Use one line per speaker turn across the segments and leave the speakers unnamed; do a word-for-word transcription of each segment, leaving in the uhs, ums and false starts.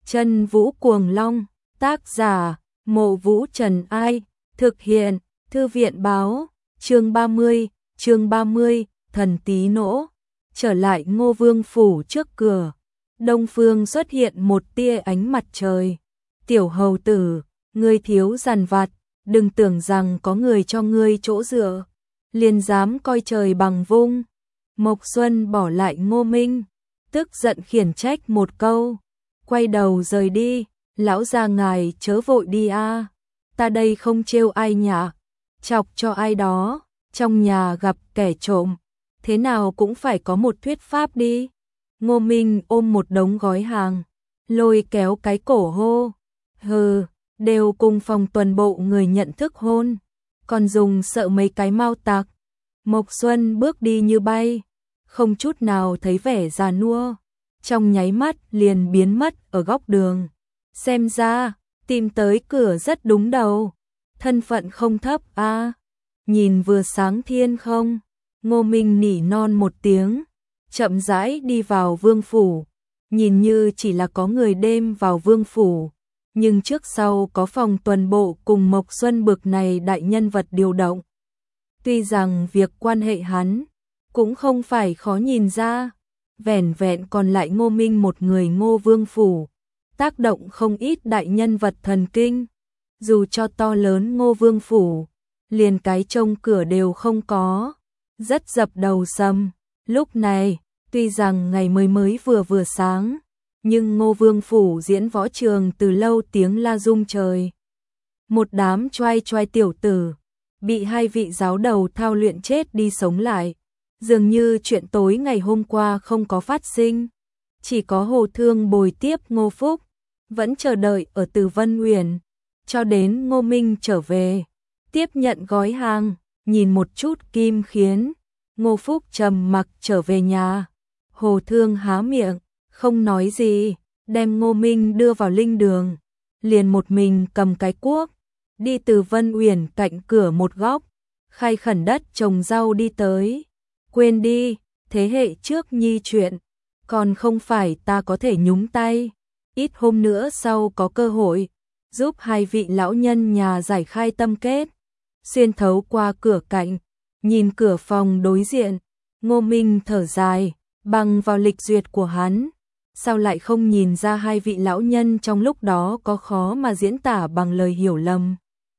Chân Vũ Cuồng Long, tác giả, Mộ Vũ Trần Ai, thực hiện, Thư viện báo, chương ba mươi, chương ba mươi, thần tí nỗ, trở lại Ngô Vương phủ trước cửa. Đông phương xuất hiện một tia ánh mặt trời. Tiểu hầu tử, ngươi thiếu dằn vặt, đừng tưởng rằng có người cho ngươi chỗ dựa, liền dám coi trời bằng vung. Mộc Xuân bỏ lại Ngô Minh, tức giận khiển trách một câu, quay đầu rời đi. Lão gia ngài chớ vội đi a, ta đây không trêu ai nhạ, chọc cho ai đó, trong nhà gặp kẻ trộm, thế nào cũng phải có một thuyết pháp đi. Ngô Minh ôm một đống gói hàng, lôi kéo cái cổ hô, hừ, đều cùng phòng tuần bộ người nhận thức hôn, còn dùng sợ mấy cái mau tạc. Mộc Xuân bước đi như bay, không chút nào thấy vẻ già nua, trong nháy mắt liền biến mất ở góc đường. Xem ra, tìm tới cửa rất đúng đầu, thân phận không thấp a. À. Nhìn vừa sáng thiên không, Ngô Minh nỉ non một tiếng, chậm rãi đi vào vương phủ. Nhìn như chỉ là có người đêm vào vương phủ, nhưng trước sau có phòng tuần bộ cùng Mộc Xuân bực này đại nhân vật điều động. Tuy rằng việc quan hệ hắn cũng không phải khó nhìn ra, vẻn vẹn còn lại Ngô Minh một người Ngô Vương phủ, tác động không ít đại nhân vật thần kinh. Dù cho to lớn Ngô Vương phủ, liền cái trông cửa đều không có, rất dập đầu sầm. Lúc này, tuy rằng ngày mới mới vừa vừa sáng, nhưng Ngô Vương phủ diễn võ trường từ lâu tiếng la rung trời. Một đám choai choai tiểu tử, bị hai vị giáo đầu thao luyện chết đi sống lại. Dường như chuyện tối ngày hôm qua không có phát sinh. Chỉ có Hồ Thương bồi tiếp Ngô Phúc, vẫn chờ đợi ở Từ Vân Uyển, cho đến Ngô Minh trở về, tiếp nhận gói hàng, nhìn một chút Kim Khiến. Ngô Phúc trầm mặc trở về nhà. Hồ Thương há miệng, không nói gì, đem Ngô Minh đưa vào linh đường, liền một mình cầm cái cuốc, đi Từ Vân Uyển cạnh cửa một góc, khai khẩn đất trồng rau đi tới. Quên đi, thế hệ trước nhi chuyện, còn không phải ta có thể nhúng tay. Ít hôm nữa sau có cơ hội, giúp hai vị lão nhân nhà giải khai tâm kết. Xuyên thấu qua cửa cạnh, nhìn cửa phòng đối diện, Ngô Minh thở dài, bằng vào lịch duyệt của hắn, sao lại không nhìn ra hai vị lão nhân trong lúc đó có khó mà diễn tả bằng lời hiểu lầm.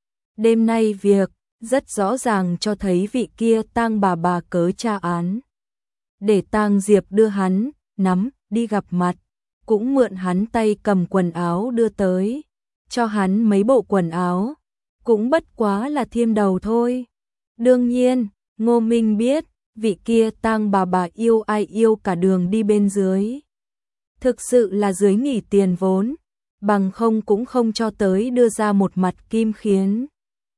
Đêm nay việc rất rõ ràng cho thấy vị kia Tang bà bà cớ tra án, để Tang Diệp đưa hắn nắm đi gặp mặt, cũng mượn hắn tay cầm quần áo đưa tới, cho hắn mấy bộ quần áo, cũng bất quá là thiêm đầu thôi. Đương nhiên, Ngô Minh biết, vị kia Tang bà bà yêu ai yêu cả đường đi bên dưới. Thực sự là dưới nghỉ tiền vốn, bằng không cũng không cho tới đưa ra một mặt Kim Khiến.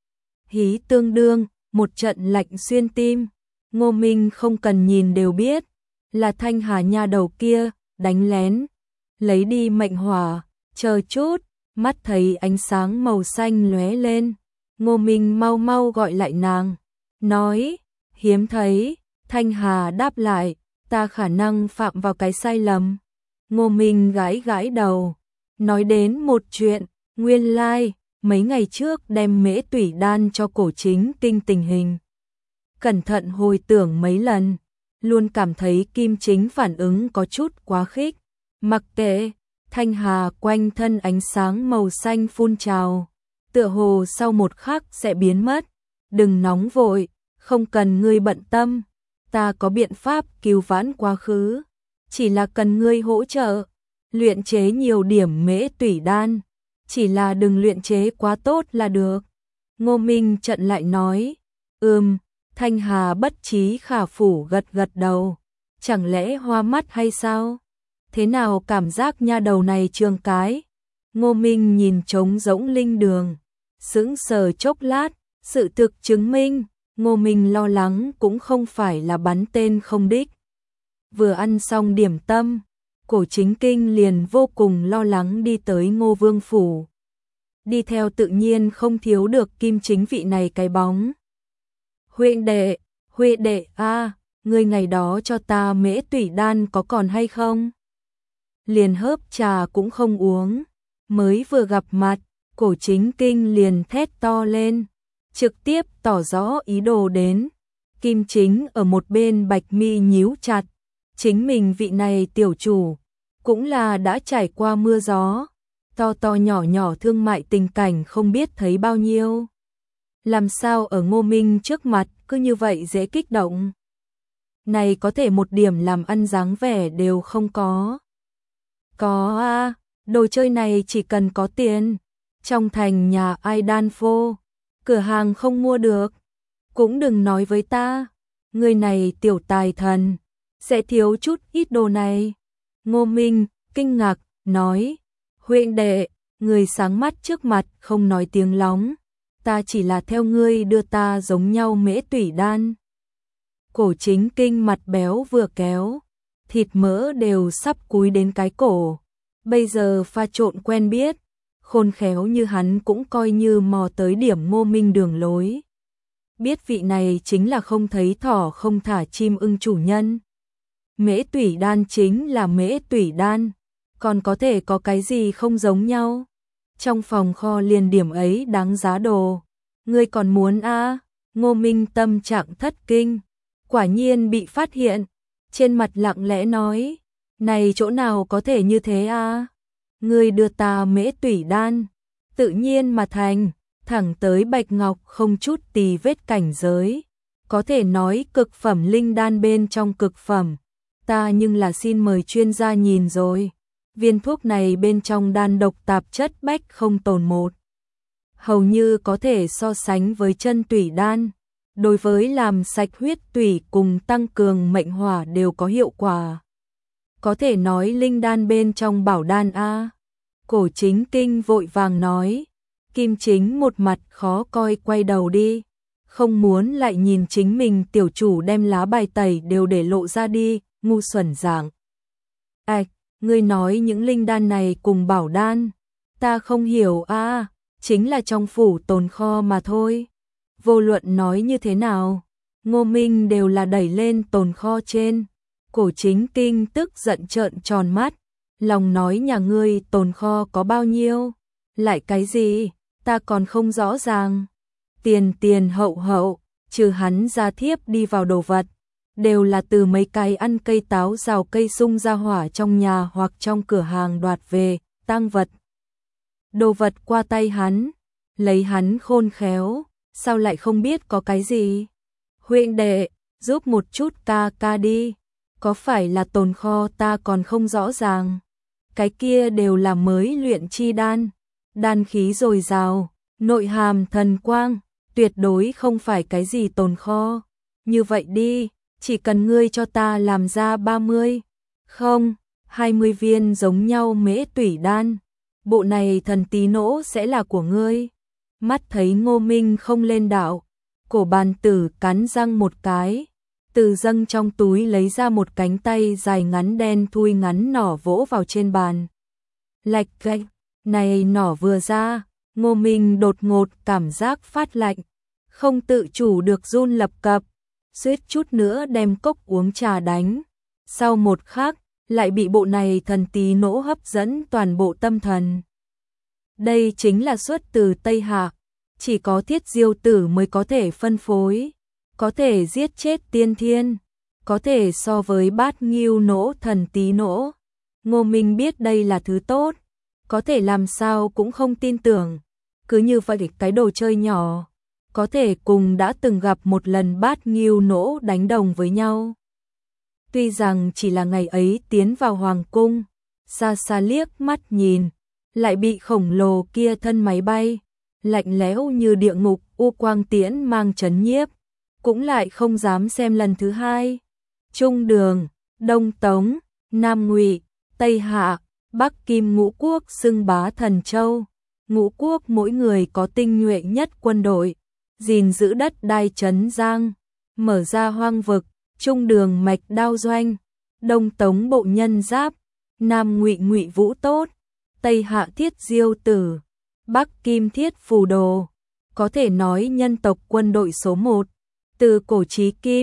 Hí tương đương, một trận lạnh xuyên tim, Ngô Minh không cần nhìn đều biết, là Thanh Hà nha đầu kia, đánh lén, lấy đi mệnh hỏa. Chờ chút, mắt thấy ánh sáng màu xanh lóe lên, Ngô Minh mau mau gọi lại nàng, nói, hiếm thấy. Thanh Hà đáp lại, ta khả năng phạm vào cái sai lầm. Ngô Minh gãi gãi đầu, nói đến một chuyện, nguyên lai, like, mấy ngày trước đem mễ tủy đan cho Cổ Chính Kinh tình hình. Cẩn thận hồi tưởng mấy lần, luôn cảm thấy Kim Chính phản ứng có chút quá khích. Mặc kệ, Thanh Hà quanh thân ánh sáng màu xanh phun trào, tựa hồ sau một khắc sẽ biến mất. Đừng nóng vội, không cần ngươi bận tâm, ta có biện pháp cứu vãn quá khứ, chỉ là cần ngươi hỗ trợ, luyện chế nhiều điểm mễ tủy đan, chỉ là đừng luyện chế quá tốt là được. Ngô Minh trận lại nói, ừm. Thanh Hà bất trí khả phủ gật gật đầu, chẳng lẽ hoa mắt hay sao? Thế nào cảm giác nha đầu này trương cái? Ngô Minh nhìn trống rỗng linh đường, sững sờ chốc lát, sự thực chứng minh, Ngô Minh lo lắng cũng không phải là bắn tên không đích. Vừa ăn xong điểm tâm, Cổ Chính Kinh liền vô cùng lo lắng đi tới Ngô Vương phủ. Đi theo tự nhiên không thiếu được Kim Chính vị này cái bóng. Huynh đệ, huynh đệ a, à, ngươi ngày đó cho ta mễ tủy đan có còn hay không? liền hớp trà cũng không uống. Mới vừa gặp mặt, Cổ Chính Kinh liền thét to lên, trực tiếp tỏ rõ ý đồ đến. Kim Chính ở một bên bạch mi nhíu chặt, chính mình vị này tiểu chủ, cũng là đã trải qua mưa gió, to to nhỏ nhỏ thương mại tình cảnh không biết thấy bao nhiêu. Làm sao ở Ngô Minh trước mặt cứ như vậy dễ kích động. Này có thể một điểm làm ăn dáng vẻ đều không có. Có a, đồ chơi này chỉ cần có tiền. Trong thành nhà ai đan phô, cửa hàng không mua được. Cũng đừng nói với ta, người này tiểu tài thần, sẽ thiếu chút ít đồ này. Ngô Minh kinh ngạc, nói, huynh đệ, người sáng mắt trước mặt không nói tiếng lóng, ta chỉ là theo ngươi đưa ta giống nhau mễ tủy đan. Cổ Chính Kinh mặt béo vừa kéo, thịt mỡ đều sắp cúi đến cái cổ, bây giờ pha trộn quen biết, khôn khéo như hắn cũng coi như mò tới điểm Ngô Minh đường lối. Biết vị này chính là không thấy thỏ không thả chim ưng chủ nhân. Mễ tủy đan chính là mễ tủy đan, còn có thể có cái gì không giống nhau. Trong phòng kho liền điểm ấy đáng giá đồ, ngươi còn muốn a? À? Ngô Minh tâm trạng thất kinh, quả nhiên bị phát hiện, trên mặt lặng lẽ nói, này chỗ nào có thể như thế a? À? Ngươi đưa ta mễ tủy đan, tự nhiên mà thành, thẳng tới bạch ngọc không chút tì vết cảnh giới, có thể nói cực phẩm linh đan bên trong cực phẩm. Ta nhưng là xin mời chuyên gia nhìn rồi, viên thuốc này bên trong đan độc tạp chất bách không tồn một. Hầu như có thể so sánh với chân tủy đan, đối với làm sạch huyết tủy cùng tăng cường mệnh hỏa đều có hiệu quả. Có thể nói linh đan bên trong bảo đan a. Cổ Chính Kinh vội vàng nói, Kim Chính một mặt khó coi quay đầu đi, không muốn lại nhìn chính mình tiểu chủ đem lá bài tẩy đều để lộ ra đi, ngu xuẩn dạng. Ảch, ngươi nói những linh đan này cùng bảo đan, ta không hiểu a, à, chính là trong phủ tồn kho mà thôi. Vô luận nói như thế nào, Ngô Minh đều là đẩy lên tồn kho trên. Cổ Chính Kinh tức giận trợn tròn mắt, lòng nói nhà ngươi tồn kho có bao nhiêu, lại cái gì, ta còn không rõ ràng. Tiền tiền hậu hậu, trừ hắn ra thiếp đi vào đồ vật, đều là từ mấy cái ăn cây táo rào cây sung ra hỏa trong nhà hoặc trong cửa hàng đoạt về, tang vật. Đồ vật qua tay hắn, lấy hắn khôn khéo, sao lại không biết có cái gì? Huynh đệ, giúp một chút ca ca đi, có phải là tồn kho ta còn không rõ ràng. Cái kia đều là mới luyện chi đan, đan khí dồi dào, nội hàm thần quang, tuyệt đối không phải cái gì tồn kho. Như vậy đi, chỉ cần ngươi cho ta làm ra ba mươi, không, hai mươi viên giống nhau mễ tủy đan, bộ này thần tí nỗ sẽ là của ngươi. Mắt thấy Ngô Minh không lên đạo, cổ bàn tử cắn răng một cái, từ dâng trong túi lấy ra một cánh tay dài ngắn đen thui ngắn nỏ vỗ vào trên bàn. Lạch gạch, này nỏ vừa ra, Ngô Minh đột ngột cảm giác phát lạnh, không tự chủ được run lập cập, suýt chút nữa đem cốc uống trà đánh. Sau một khắc, lại bị bộ này thần tí nỗ hấp dẫn toàn bộ tâm thần. Đây chính là xuất từ Tây Hạ, chỉ có Thiết Diêu tử mới có thể phân phối, có thể giết chết tiên thiên, có thể so với bát nghiêu nỗ thần tí nỗ. Ngô Minh biết đây là thứ tốt, có thể làm sao cũng không tin tưởng, cứ như vậy cái đồ chơi nhỏ, có thể cùng đã từng gặp một lần bát nghiêu nỗ đánh đồng với nhau. Tuy rằng chỉ là ngày ấy tiến vào hoàng cung, xa xa liếc mắt nhìn, lại bị khổng lồ kia thân máy bay, lạnh lẽo như địa ngục u quang tiễn mang chấn nhiếp, cũng lại không dám xem lần thứ hai. Trung Đường, Đông Tống, Nam Ngụy, Tây Hạ, Bắc Kim ngũ quốc xưng bá thần châu, ngũ quốc mỗi người có tinh nhuệ nhất quân đội, gìn giữ đất đai trấn giang, mở ra hoang vực. Trung Đường mạch đao doanh, Đông Tống bộ nhân giáp, Nam Ngụy Ngụy Vũ tốt, Tây Hạ Thiết Diêu tử, Bắc Kim Thiết Phù Đồ, có thể nói nhân tộc quân đội số một, từ cổ chí kim,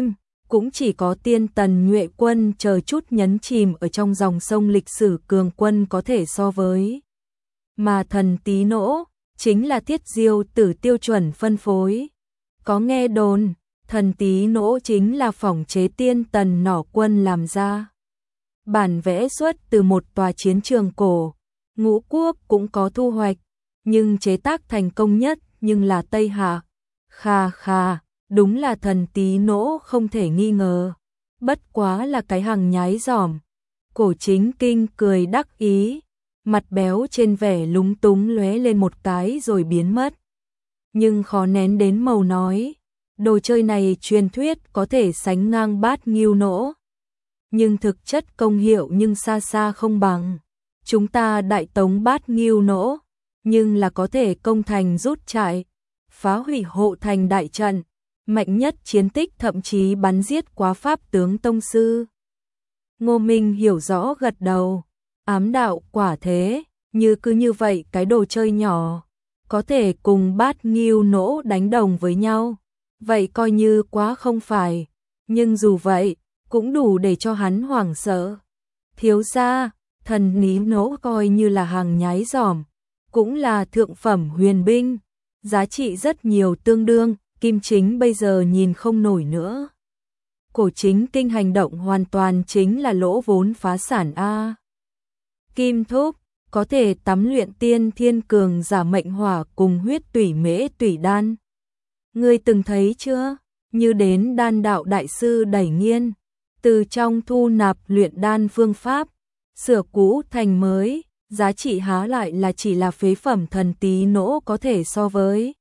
cũng chỉ có tiên tần nhuệ quân chờ chút nhấn chìm ở trong dòng sông lịch sử cường quân có thể so với. Mà thần tí nỗ, chính là Thiết Diêu Tử tiêu chuẩn phân phối. Có nghe đồn, thần tí nỗ chính là phỏng chế tiên tần nỏ quân làm ra. Bản vẽ xuất từ một tòa chiến trường cổ, Ngũ Quốc cũng có thu hoạch, nhưng chế tác thành công nhất nhưng là Tây Hạ. Kha kha, đúng là thần tí nỗ không thể nghi ngờ. Bất quá là cái hàng nhái giỏm. Cổ Chính Kinh cười đắc ý, mặt béo trên vẻ lúng túng lóe lên một cái rồi biến mất. Nhưng khó nén đến màu nói, đồ chơi này truyền thuyết có thể sánh ngang bát nghiêu nỗ. Nhưng thực chất công hiệu nhưng xa xa không bằng. Chúng ta đại tống bát nghiêu nỗ, nhưng là có thể công thành rút trại, phá hủy hộ thành đại trận, mạnh nhất chiến tích thậm chí bắn giết quá pháp tướng tông sư. Ngô Minh hiểu rõ gật đầu, ám đạo quả thế, như cứ như vậy cái đồ chơi nhỏ, có thể cùng bát nghiêu nỗ đánh đồng với nhau, vậy coi như quá không phải, nhưng dù vậy, cũng đủ để cho hắn hoảng sợ. Thiếu gia, thần ní nỗ coi như là hàng nhái giỏm, cũng là thượng phẩm huyền binh, giá trị rất nhiều tương đương, Kim Chính bây giờ nhìn không nổi nữa. Cổ Chính Kinh hành động hoàn toàn chính là lỗ vốn phá sản a. Kim Thúc, có thể tắm luyện tiên thiên cường giả mệnh hỏa cùng huyết tủy mễ tủy đan. Ngươi từng thấy chưa? Như đến đan đạo đại sư đẩy nghiên, từ trong thu nạp luyện đan phương pháp, sửa cũ thành mới, giá trị há lại là chỉ là phế phẩm thần tí nỗ có thể so với.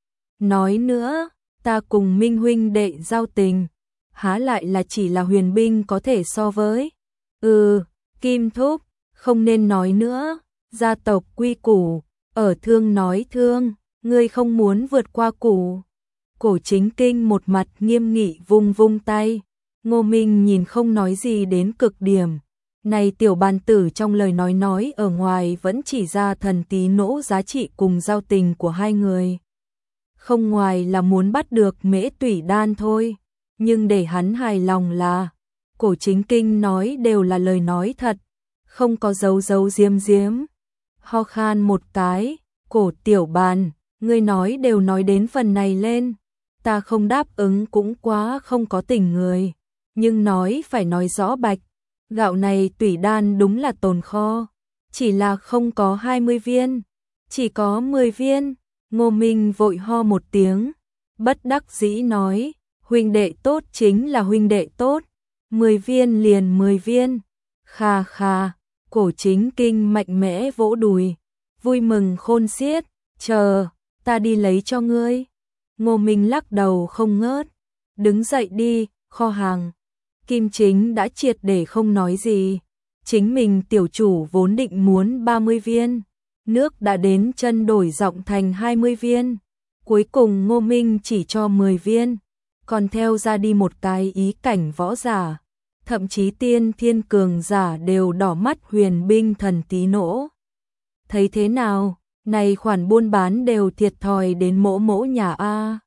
Nói nữa, ta cùng Minh huynh đệ giao tình, há lại là chỉ là huyền binh có thể so với. Ừ, Kim Thúc, không nên nói nữa, gia tộc quy củ, ở thương nói thương, ngươi không muốn vượt qua củ. Cổ Chính Kinh một mặt nghiêm nghị vung vung tay, Ngô Minh nhìn không nói gì đến cực điểm. Này tiểu bàn tử trong lời nói nói ở ngoài vẫn chỉ ra thần tí nỗ giá trị cùng giao tình của hai người. Không ngoài là muốn bắt được mễ tủy đan thôi, nhưng để hắn hài lòng là, Cổ Chính Kinh nói đều là lời nói thật, không có giấu giấu diếm diếm. Ho khan một cái, Cổ tiểu bàn, ngươi nói đều nói đến phần này lên, ta không đáp ứng cũng quá không có tình người, nhưng nói phải nói rõ bạch, gạo này tủy đan đúng là tồn kho, chỉ là không có hai mươi viên, chỉ có mười viên. Ngô Minh vội ho một tiếng, bất đắc dĩ nói, huynh đệ tốt chính là huynh đệ tốt, mười viên liền mười viên. Kha kha, Cổ Chính Kinh mạnh mẽ vỗ đùi, vui mừng khôn xiết, chờ, ta đi lấy cho ngươi. Ngô Minh lắc đầu không ngớt, đứng dậy đi, kho hàng. Kim Chính đã triệt để không nói gì, chính mình tiểu chủ vốn định muốn ba mươi viên, nước đã đến chân đổi giọng thành hai mươi viên, cuối cùng Ngô Minh chỉ cho mười viên, còn theo ra đi một cái ý cảnh võ giả, thậm chí tiên thiên cường giả đều đỏ mắt huyền binh thần tí nỗ. Thấy thế nào, này khoản buôn bán đều thiệt thòi đến mỗ mỗ nhà a.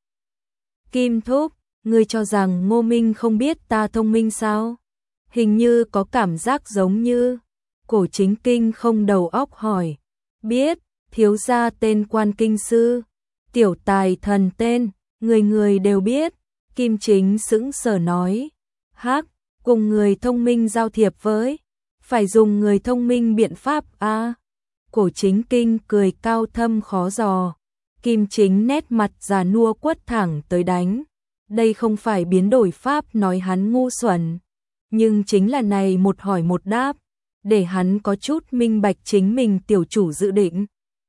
Kim Thúc, ngươi cho rằng Ngô Minh không biết ta thông minh sao? Hình như có cảm giác giống như. Cổ Chính Kinh không đầu óc hỏi. Biết, thiếu gia tên quan kinh sư, tiểu tài thần tên, người người đều biết. Kim Chính sững sờ nói. Hắc, cùng người thông minh giao thiệp với, phải dùng người thông minh biện pháp a. À. Cổ Chính Kinh cười cao thâm khó dò. Kim Chính nét mặt già nua quất thẳng tới đánh. Đây không phải biến đổi pháp nói hắn ngu xuẩn, nhưng chính là này một hỏi một đáp, để hắn có chút minh bạch chính mình tiểu chủ dự định.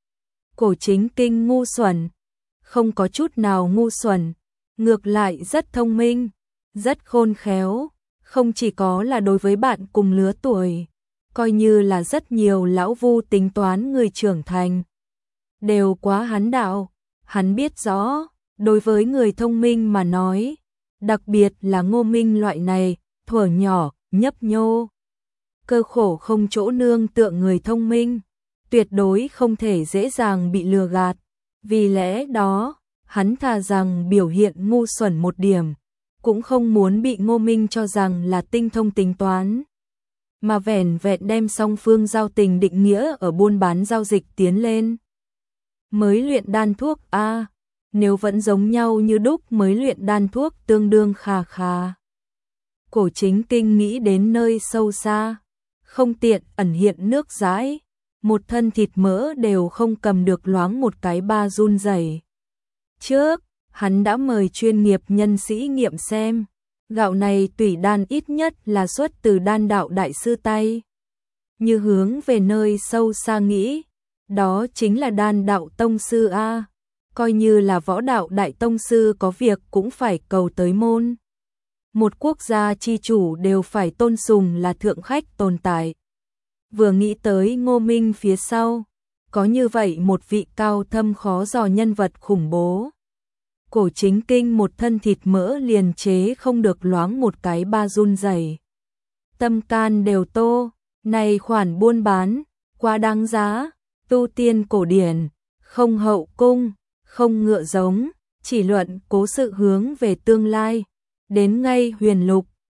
Cổ Chính Kinh ngu xuẩn, không có chút nào ngu xuẩn, ngược lại rất thông minh, rất khôn khéo, không chỉ có là đối với bạn cùng lứa tuổi, coi như là rất nhiều lão vu tính toán người trưởng thành. Đều quá hắn đạo, hắn biết rõ. Đối với người thông minh mà nói, đặc biệt là Ngô Minh loại này, thuở nhỏ, nhấp nhô, cơ khổ không chỗ nương tựa người thông minh, tuyệt đối không thể dễ dàng bị lừa gạt. Vì lẽ đó, hắn thà rằng biểu hiện ngu xuẩn một điểm, cũng không muốn bị Ngô Minh cho rằng là tinh thông tính toán, mà vẻn vẹn đem song phương giao tình định nghĩa ở buôn bán giao dịch tiến lên. Mới luyện đan thuốc a, nếu vẫn giống nhau như đúc mới luyện đan thuốc tương đương khà khà. Cổ Chính Kinh nghĩ đến nơi sâu xa, không tiện ẩn hiện nước dãi, một thân thịt mỡ đều không cầm được loáng một cái ba run rẩy. Trước, hắn đã mời chuyên nghiệp nhân sĩ nghiệm xem, gạo này tủy đan ít nhất là xuất từ đan đạo đại sư tay. Như hướng về nơi sâu xa nghĩ, đó chính là đan đạo tông sư a, coi như là võ đạo đại tông sư có việc cũng phải cầu tới môn. Một quốc gia chi chủ đều phải tôn sùng là thượng khách tồn tại. Vừa nghĩ tới Ngô Minh phía sau, có như vậy một vị cao thâm khó dò nhân vật khủng bố. Cổ Chính Kinh một thân thịt mỡ liền chế không được loáng một cái ba run rẩy. Tâm can đều tô, này khoản buôn bán, quá đáng giá, tu tiên cổ điển, không hậu cung, không ngựa giống, chỉ luận cố sự hướng về tương lai. Đến ngay huyền lục,